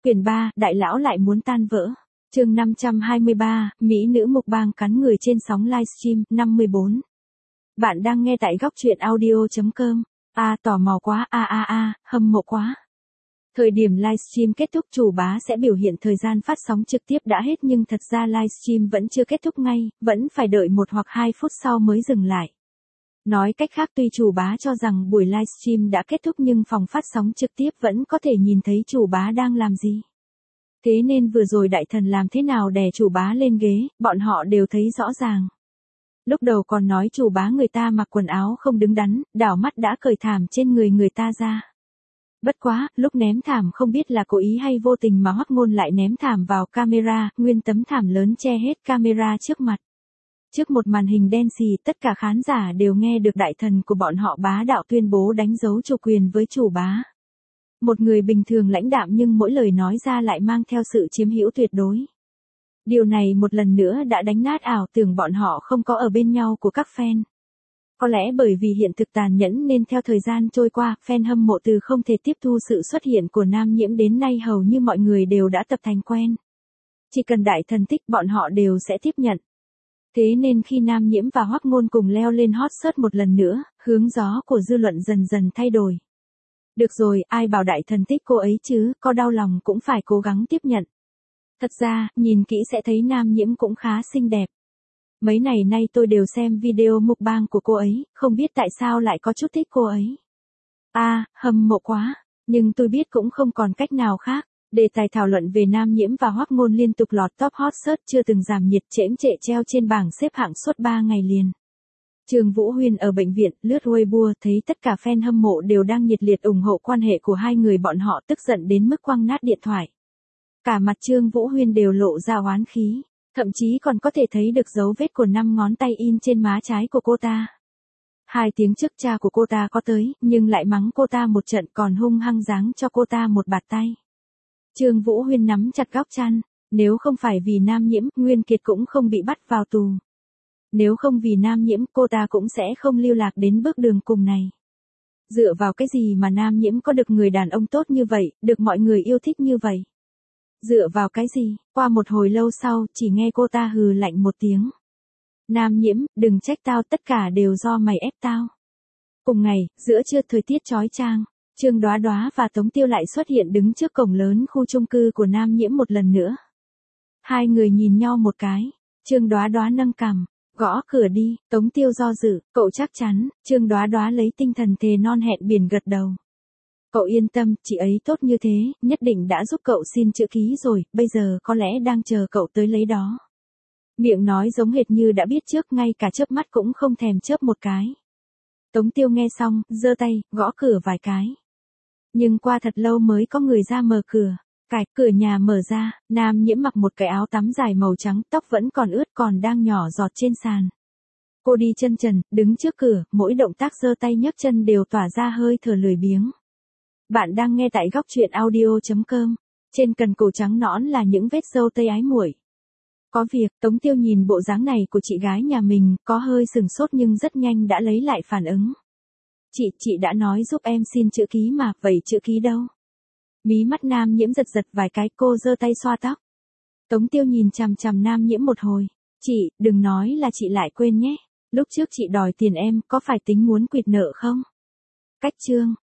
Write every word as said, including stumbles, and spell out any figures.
Quyển ba, đại lão lại muốn tan vỡ. Chương năm trăm hai mươi ba, Mỹ nữ mukbang bang cắn người trên sóng livestream, năm mươi bốn. Bạn đang nghe tại góc truyện audio chấm com. A tò mò quá, a a a, hâm mộ quá. Thời điểm livestream kết thúc chủ bá sẽ biểu hiện thời gian phát sóng trực tiếp đã hết nhưng thật ra livestream vẫn chưa kết thúc ngay, vẫn phải đợi một hoặc hai phút sau mới dừng lại. Nói cách khác tuy chủ bá cho rằng buổi livestream đã kết thúc nhưng phòng phát sóng trực tiếp vẫn có thể nhìn thấy chủ bá đang làm gì. Thế nên vừa rồi đại thần làm thế nào đè chủ bá lên ghế, bọn họ đều thấy rõ ràng. Lúc đầu còn nói chủ bá người ta mặc quần áo không đứng đắn, đảo mắt đã cởi thảm trên người người ta ra. Bất quá, lúc ném thảm không biết là cố ý hay vô tình mà Hoắc Ngôn lại ném thảm vào camera, nguyên tấm thảm lớn che hết camera trước mặt. Trước một màn hình đen xì, tất cả khán giả đều nghe được đại thần của bọn họ bá đạo tuyên bố đánh dấu chủ quyền với chủ bá. Một người bình thường lãnh đạm nhưng mỗi lời nói ra lại mang theo sự chiếm hữu tuyệt đối. Điều này một lần nữa đã đánh nát ảo tưởng bọn họ không có ở bên nhau của các fan. Có lẽ bởi vì hiện thực tàn nhẫn nên theo thời gian trôi qua, fan hâm mộ từ không thể tiếp thu sự xuất hiện của Nam Nhiễm đến nay hầu như mọi người đều đã tập thành quen. Chỉ cần đại thần thích bọn họ đều sẽ tiếp nhận. Thế nên khi Nam Nhiễm và Hoắc Ngôn cùng leo lên hot search một lần nữa, hướng gió của dư luận dần dần thay đổi. Được rồi, ai bảo đại thần thích cô ấy chứ, có đau lòng cũng phải cố gắng tiếp nhận. Thật ra, nhìn kỹ sẽ thấy Nam Nhiễm cũng khá xinh đẹp. Mấy ngày nay tôi đều xem video mukbang của cô ấy, không biết tại sao lại có chút thích cô ấy. À, hâm mộ quá, nhưng tôi biết cũng không còn cách nào khác. Đề tài thảo luận về Nam Nhiễm và Hoắc Ngôn liên tục lọt top hot search chưa từng giảm nhiệt chễm trệ treo trên bảng xếp hạng suốt ba ngày liền. Trương Vũ Huyên ở bệnh viện, lướt Weibo thấy tất cả fan hâm mộ đều đang nhiệt liệt ủng hộ quan hệ của hai người bọn họ tức giận đến mức quăng nát điện thoại. Cả mặt Trương Vũ Huyên đều lộ ra oán khí, thậm chí còn có thể thấy được dấu vết của năm ngón tay in trên má trái của cô ta. Hai tiếng trước cha của cô ta có tới, nhưng lại mắng cô ta một trận còn hung hăng giáng cho cô ta một bạt tay. Trương Vũ Huyên nắm chặt góc chăn, nếu không phải vì Nam Nhiễm, Nguyên Kiệt cũng không bị bắt vào tù. Nếu không vì Nam Nhiễm, cô ta cũng sẽ không lưu lạc đến bước đường cùng này. Dựa vào cái gì mà Nam Nhiễm có được người đàn ông tốt như vậy, được mọi người yêu thích như vậy? Dựa vào cái gì? Qua một hồi lâu sau, chỉ nghe cô ta hừ lạnh một tiếng. Nam Nhiễm, đừng trách tao, tất cả đều do mày ép tao. Cùng ngày, giữa trưa thời tiết chói chang, Trương Đoá Đoá và Tống Tiêu lại xuất hiện đứng trước cổng lớn khu chung cư của Nam Nhiễm một lần nữa. Hai người nhìn nhau một cái, Trương Đoá Đoá nâng cằm, gõ cửa đi, Tống Tiêu do dự, cậu chắc chắn, Trương Đoá Đoá lấy tinh thần thề non hẹn biển gật đầu. Cậu yên tâm, chị ấy tốt như thế, nhất định đã giúp cậu xin chữ ký rồi, bây giờ có lẽ đang chờ cậu tới lấy đó. Miệng nói giống hệt như đã biết trước, ngay cả chớp mắt cũng không thèm chớp một cái. Tống Tiêu nghe xong, giơ tay, gõ cửa vài cái. Nhưng qua thật lâu mới có người ra mở cửa. Cạch, cửa nhà mở ra, Nam Nhiễm mặc một cái áo tắm dài màu trắng, tóc vẫn còn ướt còn đang nhỏ giọt trên sàn. Cô đi chân trần, đứng trước cửa, mỗi động tác giơ tay nhấc chân đều tỏa ra hơi thở lười biếng. Bạn đang nghe tại góc truyện audio chấm com. Trên cần cổ trắng nõn là những vết râu tây ái muội. Có việc, Tống Tiêu nhìn bộ dáng này của chị gái nhà mình, có hơi sừng sốt nhưng rất nhanh đã lấy lại phản ứng. Chị, chị đã nói giúp em xin chữ ký mà, vậy chữ ký đâu? Mí mắt Nam Nhiễm giật giật vài cái, cô giơ tay xoa tóc. Tống Tiêu nhìn chằm chằm Nam Nhiễm một hồi. Chị, đừng nói là chị lại quên nhé. Lúc trước chị đòi tiền em, có phải tính muốn quỵt nợ không? Cách chương.